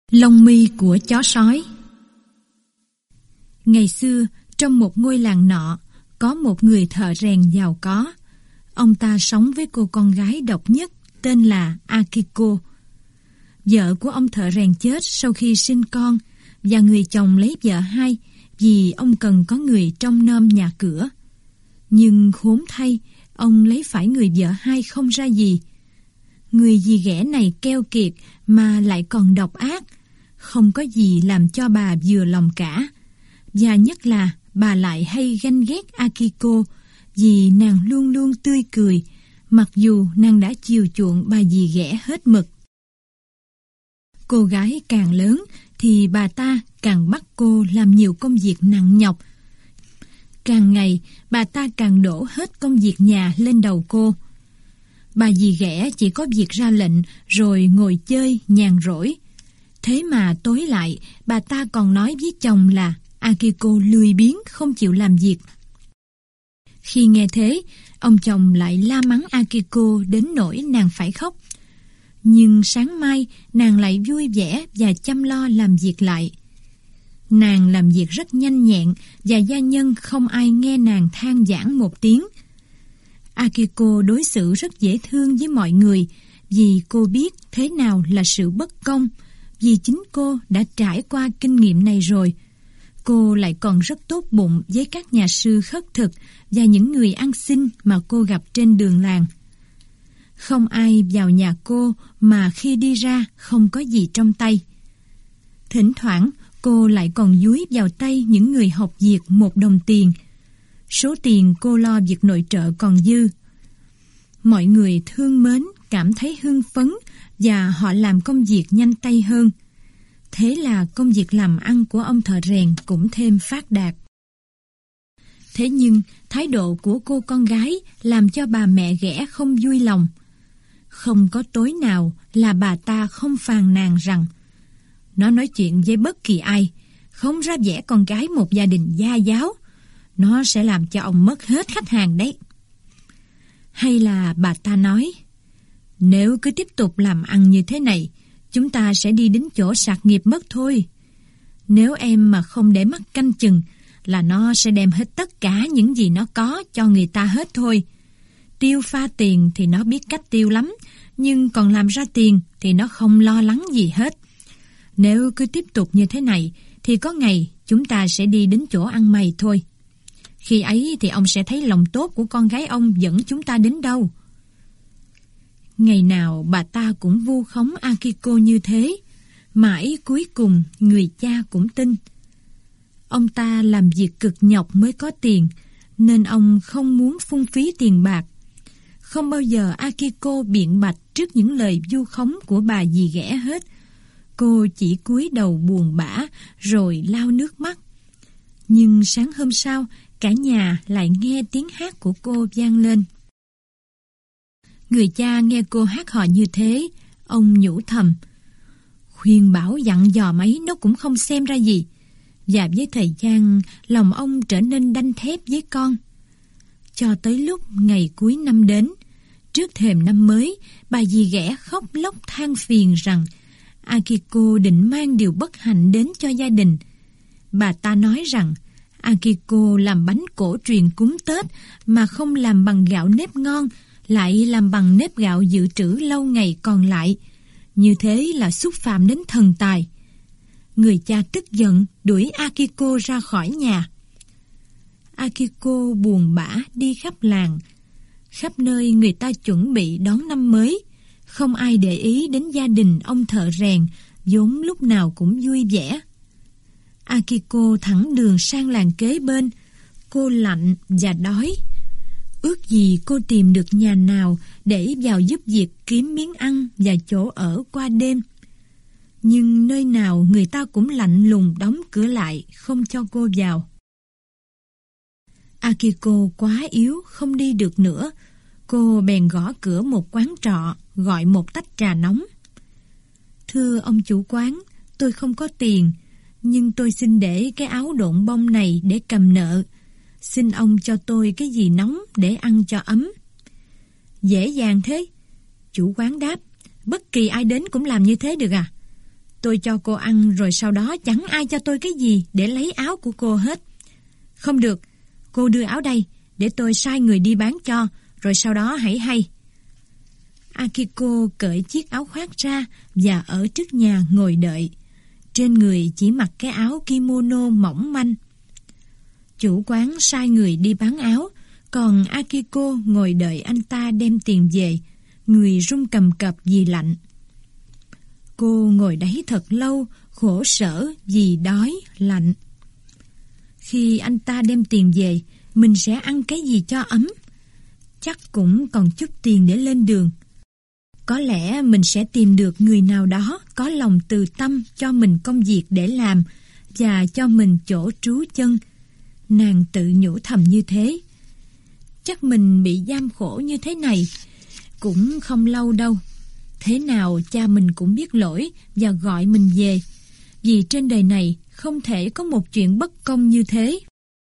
Lông mi của chó sói. Ngày xưa, trong một ngôi làng nọ, có một người thợ rèn giàu có. Ông ta sống với cô con gái độc nhất tên là Akiko. Vợ của ông thợ rèn chết sau khi sinh con, và người chồng lấy vợ hai vì ông cần có người trông nom nhà cửa. Nhưng khốn thay, ông lấy phải người vợ hai không ra gì. Người dì ghẻ này keo kiệt mà lại còn độc ác, không có gì làm cho bà vừa lòng cả. Và nhất là bà lại hay ganh ghét Akiko vì nàng luôn luôn tươi cười, mặc dù nàng đã chiều chuộng bà dì ghẻ hết mực. Cô gái càng lớn thì bà ta càng bắt cô làm nhiều công việc nặng nhọc. Càng ngày bà ta càng đổ hết công việc nhà lên đầu cô. Bà dì ghẻ chỉ có việc ra lệnh rồi ngồi chơi nhàn rỗi. Thế mà tối lại bà ta còn nói với chồng là Akiko lười biếng không chịu làm việc. Khi nghe thế, ông chồng lại la mắng Akiko đến nỗi nàng phải khóc. Nhưng sáng mai nàng lại vui vẻ và chăm lo làm việc lại. Nàng làm việc rất nhanh nhẹn và gia nhân không ai nghe nàng than vãn một tiếng. Akiko đối xử rất dễ thương với mọi người vì cô biết thế nào là sự bất công, vì chính cô đã trải qua kinh nghiệm này rồi. Cô lại còn rất tốt bụng với các nhà sư khất thực và những người ăn xin mà cô gặp trên đường làng. Không ai vào nhà cô mà khi đi ra không có gì trong tay. Thỉnh thoảng cô lại còn dúi vào tay những người học việc 1 đồng tiền. Số tiền cô lo việc nội trợ còn dư. Mọi người thương mến, cảm thấy hưng phấn và họ làm công việc nhanh tay hơn. Thế là công việc làm ăn của ông thợ rèn cũng thêm phát đạt. Thế nhưng thái độ của cô con gái làm cho bà mẹ ghẻ không vui lòng. Không có tối nào là bà ta không phàn nàn rằng nó nói chuyện với bất kỳ ai, không ra vẻ con gái một gia đình gia giáo, nó sẽ làm cho ông mất hết khách hàng đấy. Hay là bà ta nói, nếu cứ tiếp tục làm ăn như thế này, chúng ta sẽ đi đến chỗ sạt nghiệp mất thôi. Nếu em mà không để mắt canh chừng là nó sẽ đem hết tất cả những gì nó có cho người ta hết thôi. Tiêu pha tiền thì nó biết cách tiêu lắm, nhưng còn làm ra tiền thì nó không lo lắng gì hết. Nếu cứ tiếp tục như thế này thì có ngày chúng ta sẽ đi đến chỗ ăn mày thôi. Khi ấy thì ông sẽ thấy lòng tốt của con gái ông dẫn chúng ta đến đâu. Ngày nào bà ta cũng vu khống Akiko như thế, mãi cuối cùng người cha cũng tin. Ông ta làm việc cực nhọc mới có tiền, nên ông không muốn phung phí tiền bạc. Không bao giờ Akiko biện bạch trước những lời vu khống của bà dì ghẻ hết. Cô chỉ cúi đầu buồn bã rồi lau nước mắt. Nhưng sáng hôm sau, cả nhà lại nghe tiếng hát của cô vang lên. Người cha nghe cô hát hò như thế, ông nhủ thầm, khuyên bảo dặn dò mấy nó cũng không xem ra gì. Và với thời gian, lòng ông trở nên đanh thép với con. Cho tới lúc ngày cuối năm đến, trước thềm năm mới, bà dì ghẻ khóc lóc than phiền rằng Akiko định mang điều bất hạnh đến cho gia đình. Bà ta nói rằng Akiko làm bánh cổ truyền cúng Tết mà không làm bằng gạo nếp ngon, lại làm bằng nếp gạo dự trữ lâu ngày còn lại. Như thế là xúc phạm đến thần tài. Người cha tức giận đuổi Akiko ra khỏi nhà. Akiko buồn bã đi khắp làng. Khắp nơi người ta chuẩn bị đón năm mới. Không ai để ý đến gia đình ông thợ rèn, vốn lúc nào cũng vui vẻ. Akiko thẳng đường sang làng kế bên. Cô lạnh và đói. Ước gì cô tìm được nhà nào để vào giúp việc kiếm miếng ăn và chỗ ở qua đêm. Nhưng nơi nào người ta cũng lạnh lùng đóng cửa lại, không cho cô vào. Akiko quá yếu, không đi được nữa. Cô bèn gõ cửa một quán trọ, gọi một tách trà nóng. Thưa ông chủ quán, tôi không có tiền, nhưng tôi xin để cái áo độn bông này để cầm nợ. Xin ông cho tôi cái gì nóng để ăn cho ấm. Dễ dàng thế. Chủ quán đáp, bất kỳ ai đến cũng làm như thế được à? Tôi cho cô ăn rồi sau đó chẳng ai cho tôi cái gì để lấy áo của cô hết. Không được, cô đưa áo đây để tôi sai người đi bán cho, rồi sau đó hãy hay. Akiko cởi chiếc áo khoác ra và ở trước nhà ngồi đợi. Trên người chỉ mặc cái áo kimono mỏng manh. Chủ quán sai người đi bán áo, còn Akiko ngồi đợi anh ta đem tiền về, người run cầm cập vì lạnh. Cô ngồi đấy thật lâu, khổ sở vì đói, lạnh. Khi anh ta đem tiền về, mình sẽ ăn cái gì cho ấm? Chắc cũng còn chút tiền để lên đường. Có lẽ mình sẽ tìm được người nào đó có lòng từ tâm cho mình công việc để làm và cho mình chỗ trú chân. Nàng tự nhủ thầm như thế. Chắc mình bị giam khổ như thế này cũng không lâu đâu. Thế nào cha mình cũng biết lỗi và gọi mình về. Vì trên đời này không thể có một chuyện bất công như thế.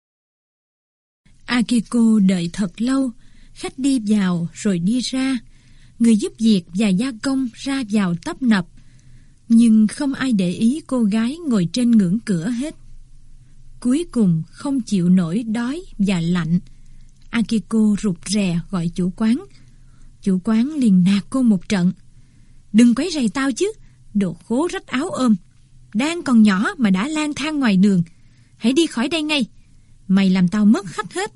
Akiko đợi thật lâu. Khách đi vào rồi đi ra. Người giúp việc và gia công ra vào tấp nập. Nhưng không ai để ý cô gái ngồi trên ngưỡng cửa hết. Cuối cùng không chịu nổi đói và lạnh, Akiko rụt rè gọi chủ quán. Chủ quán liền nạt cô một trận. Đừng quấy rầy tao chứ, đồ khố rách áo ôm. Đang còn nhỏ mà đã lang thang ngoài đường. Hãy đi khỏi đây ngay. Mày làm tao mất khách hết.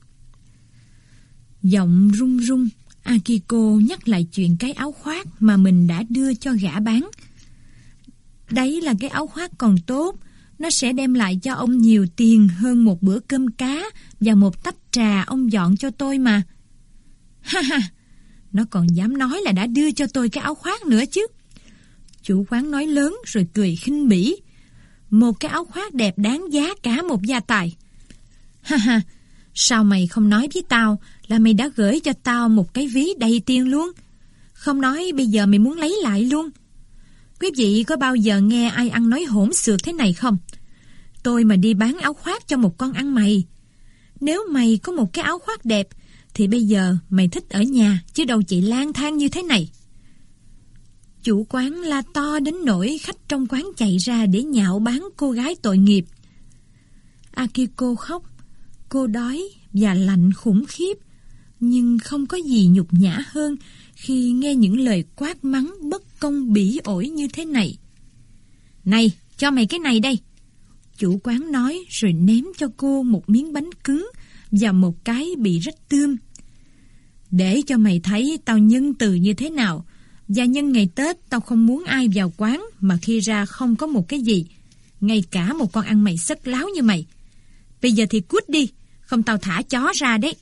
Giọng run run, Akiko nhắc lại chuyện cái áo khoác mà mình đã đưa cho gã bán. Đấy là cái áo khoác còn tốt. Nó sẽ đem lại cho ông nhiều tiền hơn một bữa cơm cá và một tách trà ông dọn cho tôi mà. Ha ha, nó còn dám nói là đã đưa cho tôi cái áo khoác nữa chứ. Chủ quán nói lớn rồi cười khinh bỉ. Một cái áo khoác đẹp đáng giá cả một gia tài. Ha ha, sao mày không nói với tao là mày đã gửi cho tao một cái ví đầy tiền luôn? Không nói bây giờ mày muốn lấy lại luôn. Quý vị có bao giờ nghe ai ăn nói hỗn xược thế này không? Tôi mà đi bán áo khoác cho một con ăn mày. Nếu mày có một cái áo khoác đẹp thì bây giờ mày thích ở nhà chứ đâu chỉ lang thang như thế này. Chủ quán la to đến nỗi khách trong quán chạy ra để nhạo báng cô gái tội nghiệp. Akiko khóc. Cô đói và lạnh khủng khiếp, nhưng không có gì nhục nhã hơn khi nghe những lời quát mắng bất công bỉ ổi như thế này. Này, cho mày cái này đây. Chủ quán nói rồi ném cho cô một miếng bánh cứng và một cái bị rách tươm. Để cho mày thấy tao nhân từ như thế nào. Và nhân ngày Tết tao không muốn ai vào quán mà khi ra không có một cái gì. Ngay cả một con ăn mày xất láo như mày. Bây giờ thì cút đi, không tao thả chó ra đấy.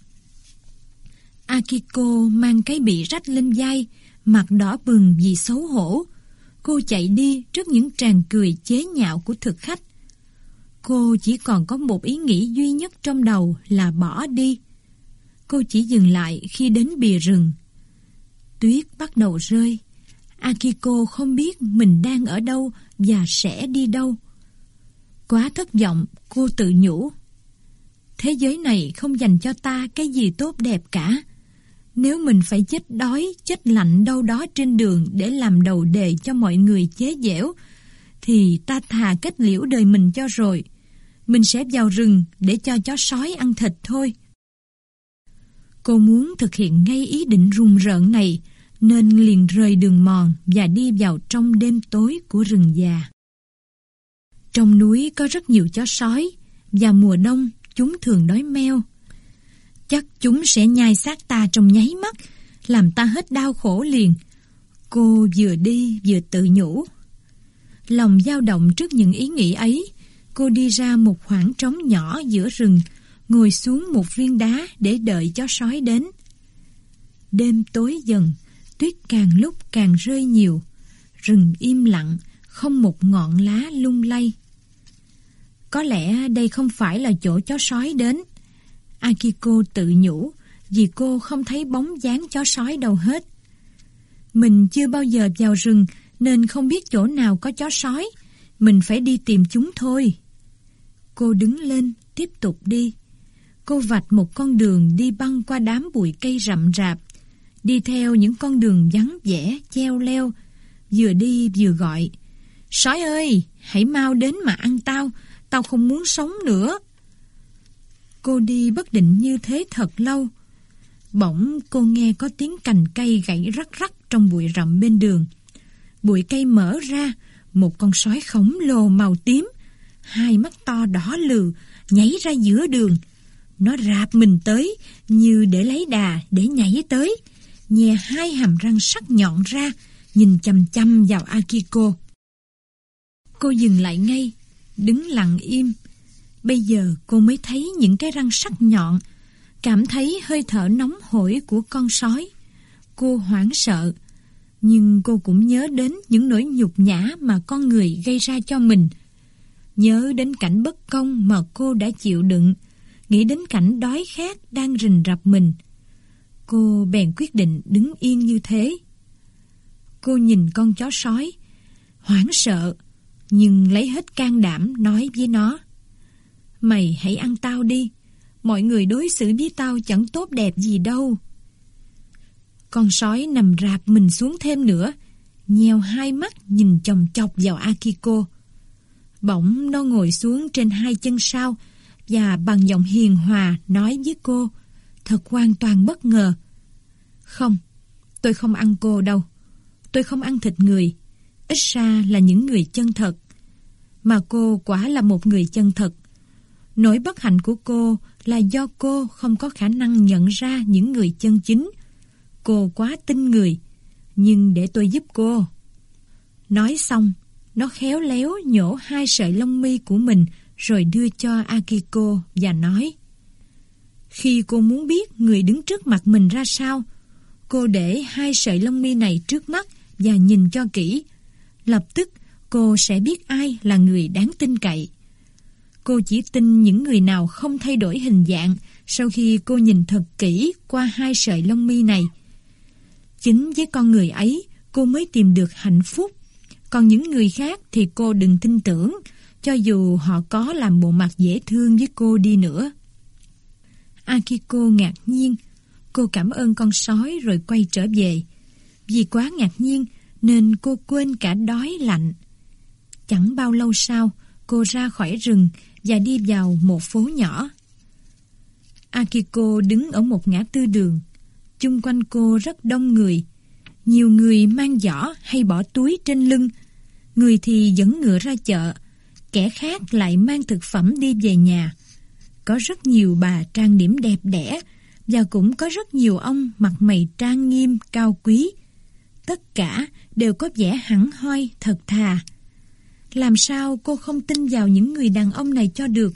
Akiko mang cái bị rách lên vai, mặt đỏ bừng vì xấu hổ. Cô chạy đi trước những tràng cười chế nhạo của thực khách. Cô chỉ còn có một ý nghĩ duy nhất trong đầu là bỏ đi. Cô chỉ dừng lại khi đến bìa rừng. Tuyết bắt đầu rơi. Akiko không biết mình đang ở đâu và sẽ đi đâu. Quá thất vọng, cô tự nhủ. Thế giới này không dành cho ta cái gì tốt đẹp cả. Nếu mình phải chết đói, chết lạnh đâu đó trên đường để làm đầu đề cho mọi người chế giễu, thì ta thà kết liễu đời mình cho rồi. Mình sẽ vào rừng để cho chó sói ăn thịt thôi. Cô muốn thực hiện ngay ý định rùng rợn này, nên liền rời đường mòn và đi vào trong đêm tối của rừng già. Trong núi có rất nhiều chó sói, và mùa đông chúng thường đói meo. Chắc chúng sẽ nhai xác ta trong nháy mắt, làm ta hết đau khổ liền. Cô vừa đi vừa tự nhủ. Lòng dao động trước những ý nghĩ ấy, cô đi ra một khoảng trống nhỏ giữa rừng, ngồi xuống một viên đá để đợi chó sói đến. Đêm tối dần, tuyết càng lúc càng rơi nhiều. Rừng im lặng, không một ngọn lá lung lay. Có lẽ đây không phải là chỗ chó sói đến, Akiko tự nhủ, vì cô không thấy bóng dáng chó sói đâu hết. Mình chưa bao giờ vào rừng nên không biết chỗ nào có chó sói. Mình phải đi tìm chúng thôi. Cô đứng lên, tiếp tục đi. Cô vạch một con đường đi băng qua đám bụi cây rậm rạp, đi theo những con đường vắng vẻ, cheo leo, vừa đi vừa gọi. Sói ơi, hãy mau đến mà ăn tao, tao không muốn sống nữa. Cô đi bất định như thế thật lâu. Bỗng cô nghe có tiếng cành cây gãy rắc rắc trong bụi rậm bên đường. Bụi cây mở ra, một con sói khổng lồ màu tím, hai mắt to đỏ lừ, nhảy ra giữa đường. Nó rạp mình tới như để lấy đà để nhảy tới, nhè hai hàm răng sắc nhọn ra, nhìn chằm chằm vào Akiko. Cô dừng lại ngay, đứng lặng im. Bây giờ cô mới thấy những cái răng sắc nhọn, cảm thấy hơi thở nóng hổi của con sói. Cô hoảng sợ, nhưng cô cũng nhớ đến những nỗi nhục nhã mà con người gây ra cho mình. Nhớ đến cảnh bất công mà cô đã chịu đựng, nghĩ đến cảnh đói khát đang rình rập mình. Cô bèn quyết định đứng yên như thế. Cô nhìn con chó sói, hoảng sợ, nhưng lấy hết can đảm nói với nó: Mày hãy ăn tao đi, mọi người đối xử với tao chẳng tốt đẹp gì đâu. Con sói nằm rạp mình xuống thêm nữa, nheo hai mắt nhìn chòng chọc vào Akiko. Bỗng nó ngồi xuống trên hai chân sau và bằng giọng hiền hòa nói với cô, thật hoàn toàn bất ngờ: Không, tôi không ăn cô đâu. Tôi không ăn thịt người, ít ra là những người chân thật. Mà cô quả là một người chân thật. Nỗi bất hạnh của cô là do cô không có khả năng nhận ra những người chân chính. Cô quá tin người, nhưng để tôi giúp cô. Nói xong, nó khéo léo nhổ hai sợi lông mi của mình rồi đưa cho Akiko và nói: Khi cô muốn biết người đứng trước mặt mình ra sao, cô để hai sợi lông mi này trước mắt và nhìn cho kỹ. Lập tức cô sẽ biết ai là người đáng tin cậy. Cô chỉ tin những người nào không thay đổi hình dạng sau khi cô nhìn thật kỹ qua hai sợi lông mi này. Chính với con người ấy cô mới tìm được hạnh phúc. Còn những người khác thì cô đừng tin tưởng, cho dù họ có làm bộ mặt dễ thương với cô đi nữa. Akiko ngạc nhiên. Cô cảm ơn con sói rồi quay trở về. Vì quá ngạc nhiên nên cô quên cả đói lạnh. Chẳng bao lâu sau, cô ra khỏi rừng và đi vào một phố nhỏ. Akiko đứng ở một ngã tư đường. Chung quanh cô rất đông người. Nhiều người mang giỏ hay bỏ túi trên lưng. Người thì dẫn ngựa ra chợ, kẻ khác lại mang thực phẩm đi về nhà. Có rất nhiều bà trang điểm đẹp đẽ, và cũng có rất nhiều ông mặt mày trang nghiêm, cao quý. Tất cả đều có vẻ hẳn hoi, thật thà. Làm sao cô không tin vào những người đàn ông này cho được?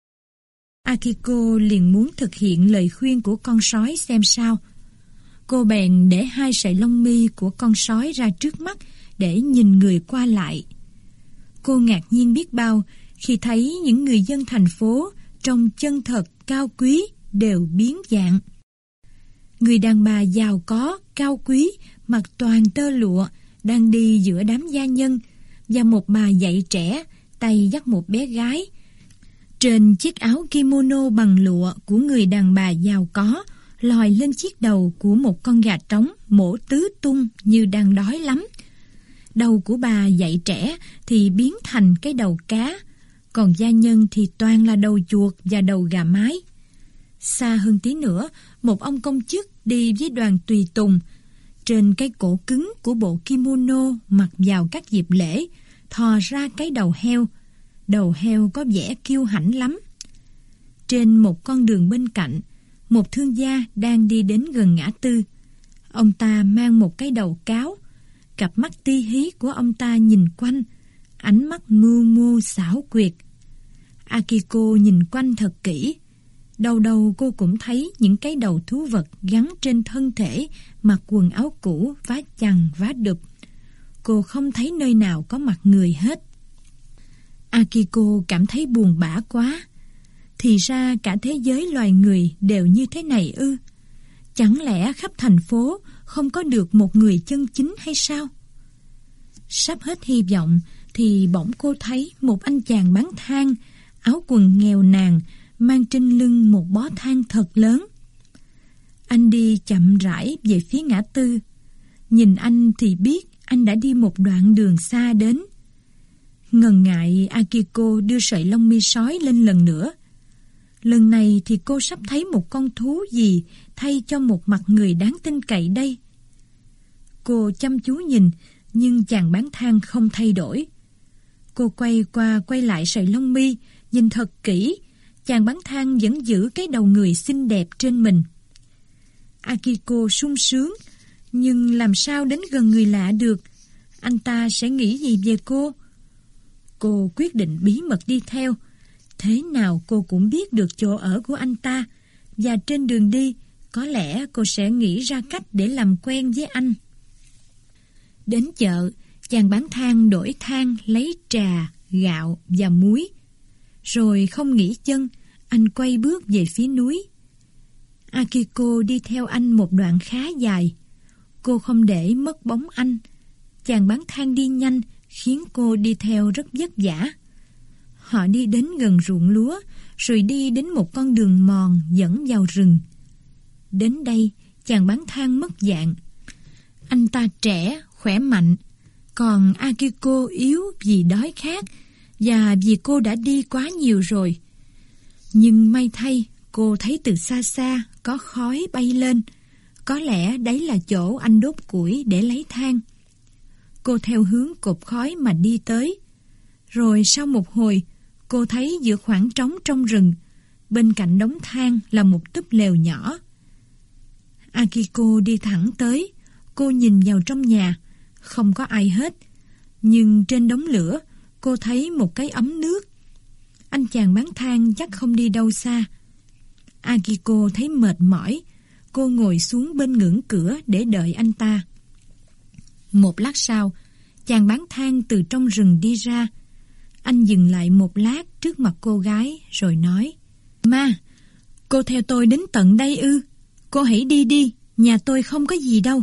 Akiko liền muốn thực hiện lời khuyên của con sói xem sao. Cô bèn để hai sợi lông mi của con sói ra trước mắt để nhìn người qua lại. Cô ngạc nhiên biết bao khi thấy những người dân thành phố trông chân thật, cao quý đều biến dạng. Người đàn bà giàu có, cao quý, mặc toàn tơ lụa đang đi giữa đám gia nhân, và một bà dạy trẻ tay dắt một bé gái. Trên chiếc áo kimono bằng lụa của người đàn bà giàu có lòi lên chiếc đầu của một con gà trống mổ tứ tung như đang đói lắm. Đầu của bà dạy trẻ thì biến thành cái đầu cá, còn gia nhân thì toàn là đầu chuột và đầu gà mái. Xa hơn tí nữa, một ông công chức đi với đoàn tùy tùng. Trên cái cổ cứng của bộ kimono mặc vào các dịp lễ thò ra cái đầu heo. Đầu heo có vẻ kiêu hãnh lắm. Trên một con đường bên cạnh, một thương gia đang đi đến gần ngã tư. Ông ta mang một cái đầu cáo. Cặp mắt ti hí của ông ta nhìn quanh, ánh mắt mưu mô xảo quyệt. Akiko nhìn quanh thật kỹ. Đâu đâu cô cũng thấy những cái đầu thú vật gắn trên thân thể, mặc quần áo cũ, vá chằng vá đụp. Cô không thấy nơi nào có mặt người hết. Akiko cảm thấy buồn bã quá. Thì ra cả thế giới loài người đều như thế này ư? Chẳng lẽ khắp thành phố không có được một người chân chính hay sao? Sắp hết hy vọng thì bỗng cô thấy một anh chàng bán than, áo quần nghèo nàn, mang trên lưng một bó than thật lớn. Anh đi chậm rãi về phía ngã tư. Nhìn anh thì biết anh đã đi một đoạn đường xa đến. Ngần ngại, Akiko đưa sợi lông mi sói lên lần nữa. Lần này thì cô sắp thấy một con thú gì thay cho một mặt người đáng tin cậy đây. Cô chăm chú nhìn, nhưng chàng bán than không thay đổi. Cô quay qua quay lại sợi lông mi, nhìn thật kỹ, chàng bán than vẫn giữ cái đầu người xinh đẹp trên mình. Akiko sung sướng, nhưng làm sao đến gần người lạ được? Anh ta sẽ nghĩ gì về cô? Cô quyết định bí mật đi theo. Thế nào cô cũng biết được chỗ ở của anh ta, và trên đường đi, có lẽ cô sẽ nghĩ ra cách để làm quen với anh. Đến chợ, chàng bán than đổi than lấy trà, gạo và muối. Rồi không nghỉ chân, anh quay bước về phía núi. Akiko đi theo anh một đoạn khá dài. Cô không để mất bóng anh. Chàng bán than đi nhanh, khiến cô đi theo rất vất vả. Họ đi đến gần ruộng lúa, rồi đi đến một con đường mòn dẫn vào rừng. Đến đây, chàng bán than mất dạng. Anh ta trẻ, khỏe mạnh, còn Akiko yếu vì đói khát và vì cô đã đi quá nhiều rồi. Nhưng may thay, cô thấy từ xa xa có khói bay lên. Có lẽ đấy là chỗ anh đốt củi để lấy than. Cô theo hướng cột khói mà đi tới. Rồi sau một hồi, cô thấy giữa khoảng trống trong rừng, bên cạnh đống than là một túp lều nhỏ. Akiko đi thẳng tới. Cô nhìn vào trong nhà, không có ai hết. Nhưng trên đống lửa, cô thấy một cái ấm nước. Anh chàng bán than chắc không đi đâu xa. Akiko thấy mệt mỏi. Cô ngồi xuống bên ngưỡng cửa để đợi anh ta. Một lát sau, chàng bán than từ trong rừng đi ra. Anh dừng lại một lát trước mặt cô gái rồi nói: "Ma, cô theo tôi đến tận đây ư? Cô hãy đi đi, nhà tôi không có gì đâu."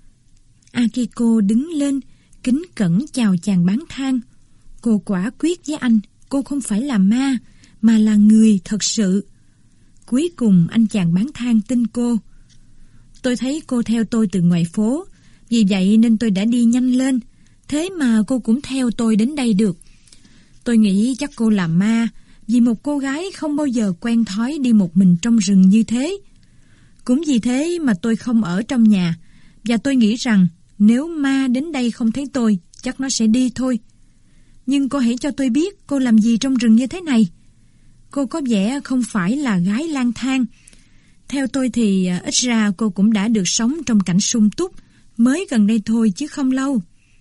Akiko đứng lên, kính cẩn chào chàng bán than. Cô quả quyết với anh, cô không phải là ma, mà là người thật sự. Cuối cùng anh chàng bán than tin cô. "Tôi thấy cô theo tôi từ ngoài phố, vì vậy nên tôi đã đi nhanh lên. Thế mà cô cũng theo tôi đến đây được. Tôi nghĩ chắc cô là ma, vì một cô gái không bao giờ quen thói đi một mình trong rừng như thế. Cũng vì thế mà tôi không ở trong nhà, và tôi nghĩ rằng nếu ma đến đây không thấy tôi, chắc nó sẽ đi thôi. Nhưng cô hãy cho tôi biết cô làm gì trong rừng như thế này. Cô có vẻ không phải là gái lang thang. Theo tôi thì ít ra cô cũng đã được sống trong cảnh sung túc, mới gần đây thôi chứ không lâu."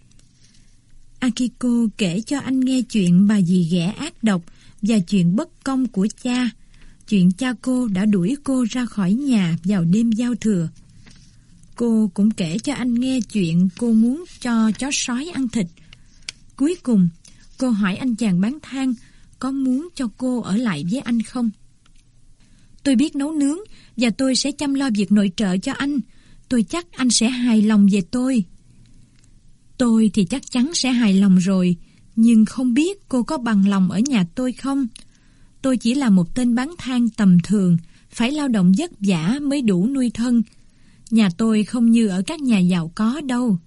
Akiko kể cho anh nghe chuyện bà dì ghẻ ác độc và chuyện bất công của cha. Chuyện cha cô đã đuổi cô ra khỏi nhà vào đêm giao thừa. Cô cũng kể cho anh nghe chuyện cô muốn cho chó sói ăn thịt. Cuối cùng, cô hỏi anh chàng bán than có muốn cho cô ở lại với anh không. "Tôi biết nấu nướng và tôi sẽ chăm lo việc nội trợ cho anh. Tôi chắc anh sẽ hài lòng về tôi." "Tôi thì chắc chắn sẽ hài lòng rồi, nhưng không biết cô có bằng lòng ở nhà tôi không? Tôi chỉ là một tên bán than tầm thường, phải lao động vất vả mới đủ nuôi thân. Nhà tôi không như ở các nhà giàu có đâu."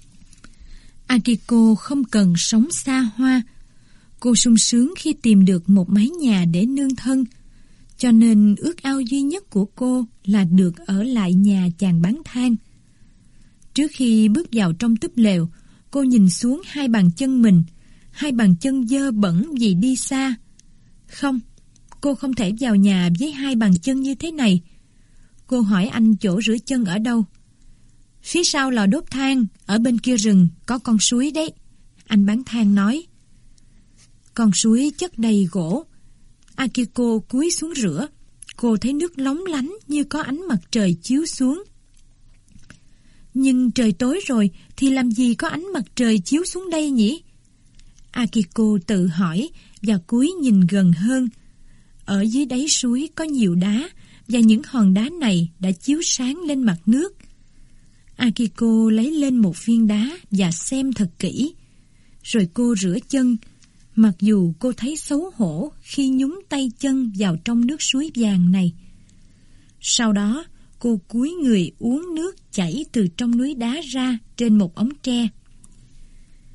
Akiko không cần sống xa hoa. Cô sung sướng khi tìm được một mái nhà để nương thân. Cho nên ước ao duy nhất của cô là được ở lại nhà chàng bán than. Trước khi bước vào trong túp lều, cô nhìn xuống hai bàn chân mình, hai bàn chân dơ bẩn vì đi xa. Không, cô không thể vào nhà với hai bàn chân như thế này. Cô hỏi anh chỗ rửa chân ở đâu. "Phía sau lò đốt than, ở bên kia rừng, có con suối đấy," anh bán than nói. Con suối chất đầy gỗ. Akiko cúi xuống rửa. Cô thấy nước lóng lánh như có ánh mặt trời chiếu xuống. Nhưng trời tối rồi thì làm gì có ánh mặt trời chiếu xuống đây nhỉ? Akiko tự hỏi và cúi nhìn gần hơn. Ở dưới đáy suối có nhiều đá, và những hòn đá này đã chiếu sáng lên mặt nước. Akiko lấy lên một viên đá và xem thật kỹ. Rồi cô rửa chân, mặc dù cô thấy xấu hổ khi nhúng tay chân vào trong nước suối vàng này. Sau đó, cô cúi người uống nước chảy từ trong núi đá ra trên một ống tre.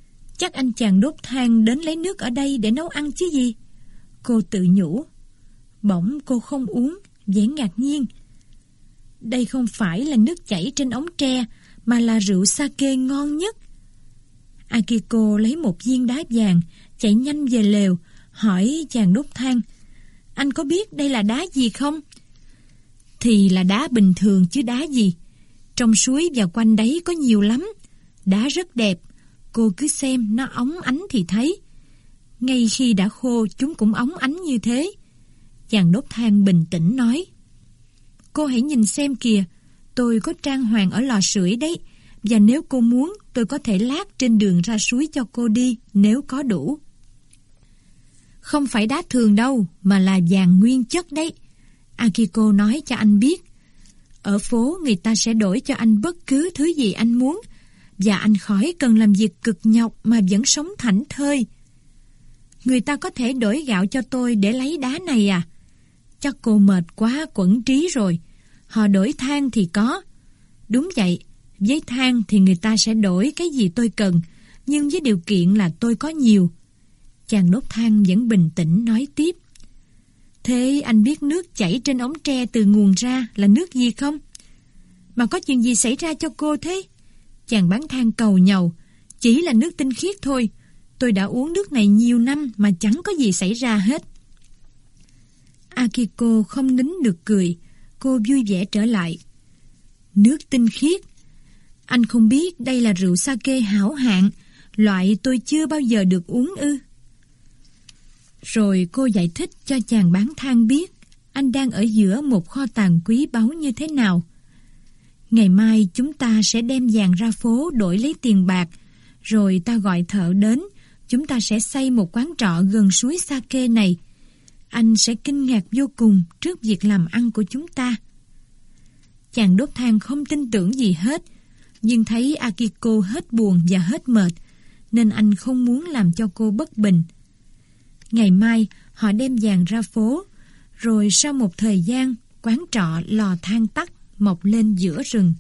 Chắc anh chàng đốt than đến lấy nước ở đây để nấu ăn chứ gì? Cô tự nhủ. Bỗng cô không uống, vẻ ngạc nhiên. Đây không phải là nước chảy trên ống tre, mà là rượu sake ngon nhất. Akiko lấy một viên đá vàng, chạy nhanh về lều, hỏi chàng đốt than. Anh có biết đây là đá gì không? Thì là đá bình thường chứ đá gì. Trong suối và quanh đấy có nhiều lắm. Đá rất đẹp, cô cứ xem nó óng ánh thì thấy. Ngay khi đã khô chúng cũng óng ánh như thế. Chàng đốt than bình tĩnh nói. Cô hãy nhìn xem kìa, tôi có trang hoàng ở lò sưởi đấy. Và nếu cô muốn, tôi có thể lát trên đường ra suối cho cô đi, nếu có đủ. Không phải đá thường đâu, mà là vàng nguyên chất đấy. Akiko nói cho anh biết. Ở phố người ta sẽ đổi cho anh bất cứ thứ gì anh muốn, và anh khỏi cần làm việc cực nhọc mà vẫn sống thảnh thơi. Người ta có thể đổi gạo cho tôi để lấy đá này à? Chắc cô mệt quá quẫn trí rồi. Họ đổi than thì có. Đúng vậy, với than thì người ta sẽ đổi cái gì tôi cần, nhưng với điều kiện là tôi có nhiều. Chàng đốt than vẫn bình tĩnh nói tiếp. Thế anh biết nước chảy trên ống tre từ nguồn ra là nước gì không? Mà có chuyện gì xảy ra cho cô thế? Chàng bán than cầu nhàu. Chỉ là nước tinh khiết thôi. Tôi đã uống nước này nhiều năm mà chẳng có gì xảy ra hết. Akiko không nín được cười. Cô vui vẻ trở lại. Nước tinh khiết? Anh không biết đây là rượu sake hảo hạng, loại tôi chưa bao giờ được uống ư? Rồi cô giải thích cho chàng bán than biết anh đang ở giữa một kho tàng quý báu như thế nào. Ngày mai chúng ta sẽ đem vàng ra phố đổi lấy tiền bạc, rồi ta gọi thợ đến. Chúng ta sẽ xây một quán trọ gần suối sake này. Anh sẽ kinh ngạc vô cùng trước việc làm ăn của chúng ta. Chàng đốt than không tin tưởng gì hết, nhưng thấy Akiko hết buồn và hết mệt, nên anh không muốn làm cho cô bất bình. Ngày mai họ đem vàng ra phố, rồi sau một thời gian, quán trọ lò than tắt mọc lên giữa rừng.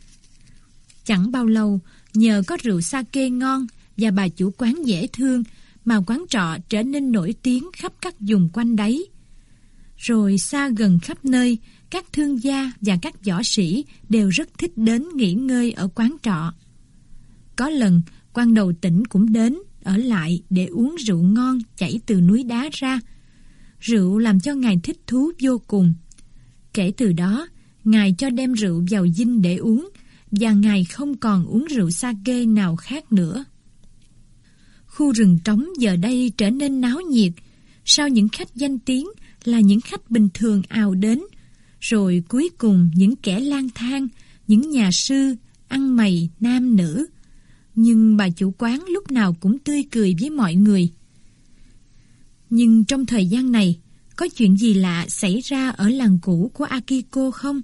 Chẳng bao lâu, nhờ có rượu sake ngon và bà chủ quán dễ thương mà quán trọ trở nên nổi tiếng khắp các vùng quanh đấy. Rồi xa gần khắp nơi, các thương gia và các võ sĩ đều rất thích đến nghỉ ngơi ở quán trọ. Có lần, quan đầu tỉnh cũng đến, ở lại để uống rượu ngon chảy từ núi đá ra. Rượu làm cho ngài thích thú vô cùng. Kể từ đó, ngài cho đem rượu vào dinh để uống, và ngài không còn uống rượu sake nào khác nữa. Khu rừng trống giờ đây trở nên náo nhiệt. Sau những khách danh tiếng là những khách bình thường ào đến, rồi cuối cùng những kẻ lang thang, những nhà sư, ăn mày, nam nữ. Nhưng bà chủ quán lúc nào cũng tươi cười với mọi người. Nhưng trong thời gian này, có chuyện gì lạ xảy ra ở làng cũ của Akiko không?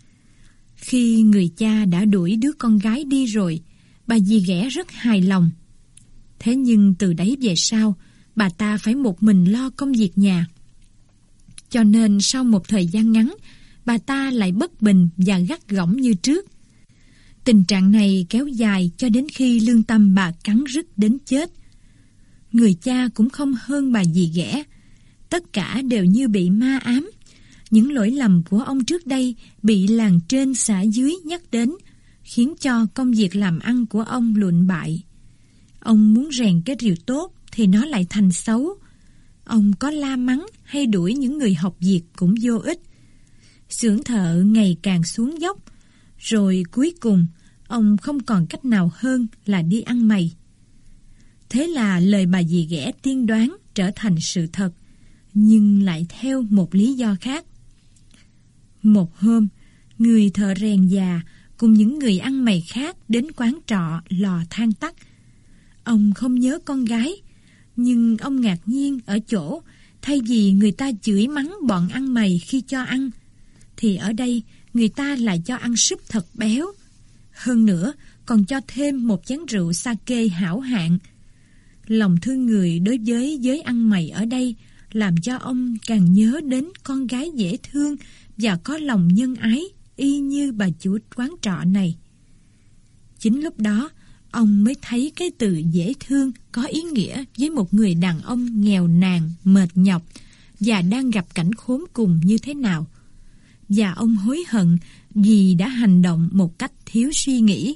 Khi người cha đã đuổi đứa con gái đi rồi, bà dì ghẻ rất hài lòng. Thế nhưng từ đấy về sau, bà ta phải một mình lo công việc nhà. Cho nên sau một thời gian ngắn, bà ta lại bất bình và gắt gỏng như trước. Tình trạng này kéo dài cho đến khi lương tâm bà cắn rứt đến chết. Người cha cũng không hơn bà dì ghẻ. Tất cả đều như bị ma ám. Những lỗi lầm của ông trước đây bị làng trên xã dưới nhắc đến, khiến cho công việc làm ăn của ông lụn bại. Ông muốn rèn cái rìu tốt thì nó lại thành xấu. Ông có la mắng hay đuổi những người học việc cũng vô ích. Xưởng thợ ngày càng xuống dốc. Rồi cuối cùng, ông không còn cách nào hơn là đi ăn mày. Thế là lời bà dì ghẻ tiên đoán trở thành sự thật, nhưng lại theo một lý do khác. Một hôm, người thợ rèn già cùng những người ăn mày khác đến quán trọ lò than tắt. Ông không nhớ con gái, nhưng ông ngạc nhiên ở chỗ thay vì người ta chửi mắng bọn ăn mày khi cho ăn, thì ở đây người ta lại cho ăn súp thật béo. Hơn nữa, còn cho thêm một chén rượu sake hảo hạng. Lòng thương người đối với giới ăn mày ở đây làm cho ông càng nhớ đến con gái dễ thương và có lòng nhân ái y như bà chủ quán trọ này. Chính lúc đó, ông mới thấy cái từ dễ thương có ý nghĩa với một người đàn ông nghèo nàn, mệt nhọc và đang gặp cảnh khốn cùng như thế nào. Và ông hối hận vì đã hành động một cách thiếu suy nghĩ.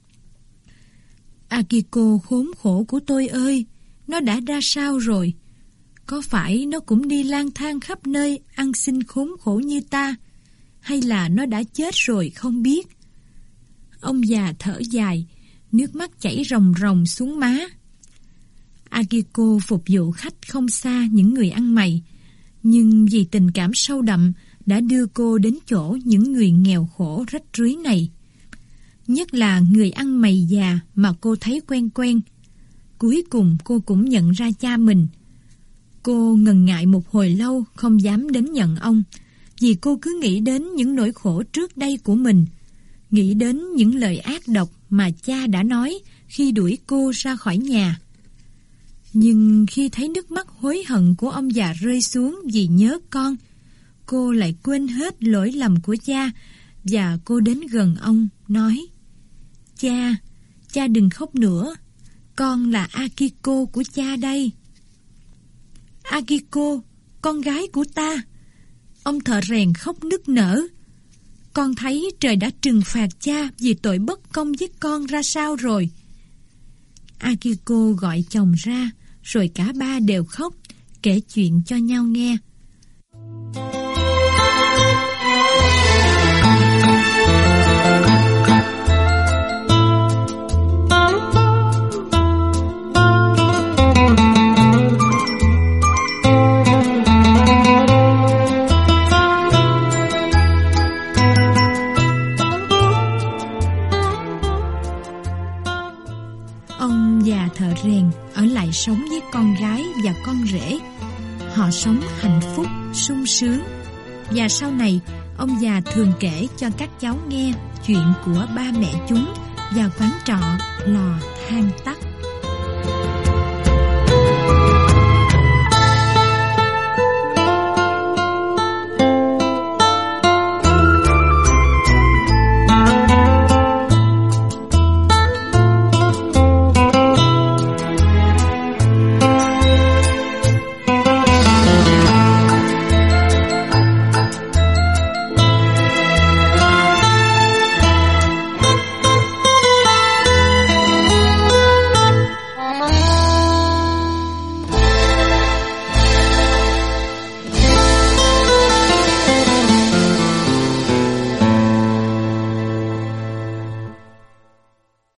Akiko khốn khổ của tôi ơi, nó đã ra sao rồi? Có phải nó cũng đi lang thang khắp nơi ăn xin khốn khổ như ta? Hay là nó đã chết rồi không biết? Ông già thở dài, nước mắt chảy ròng ròng xuống má. Akiko phục vụ khách không xa những người ăn mày, nhưng vì tình cảm sâu đậm đã đưa cô đến chỗ những người nghèo khổ rách rưới này. Nhất là người ăn mày già mà cô thấy quen quen. Cuối cùng cô cũng nhận ra cha mình. Cô ngần ngại một hồi lâu không dám đến nhận ông, vì cô cứ nghĩ đến những nỗi khổ trước đây của mình, nghĩ đến những lời ác độc mà cha đã nói khi đuổi cô ra khỏi nhà. Nhưng khi thấy nước mắt hối hận của ông già rơi xuống vì nhớ con, cô lại quên hết lỗi lầm của cha, và cô đến gần ông, nói: Cha đừng khóc nữa, con là Akiko của cha đây. Akiko, con gái của ta. Ông thợ rèn khóc nức nở. Con thấy trời đã trừng phạt cha vì tội bất công với con ra sao rồi. Akiko gọi chồng ra, rồi cả ba đều khóc, kể chuyện cho nhau nghe. Sống với con gái và con rể. Họ sống hạnh phúc, sung sướng. Và sau này, ông già thường kể cho các cháu nghe chuyện của ba mẹ chúng và quán trọ Lò Than Tắt.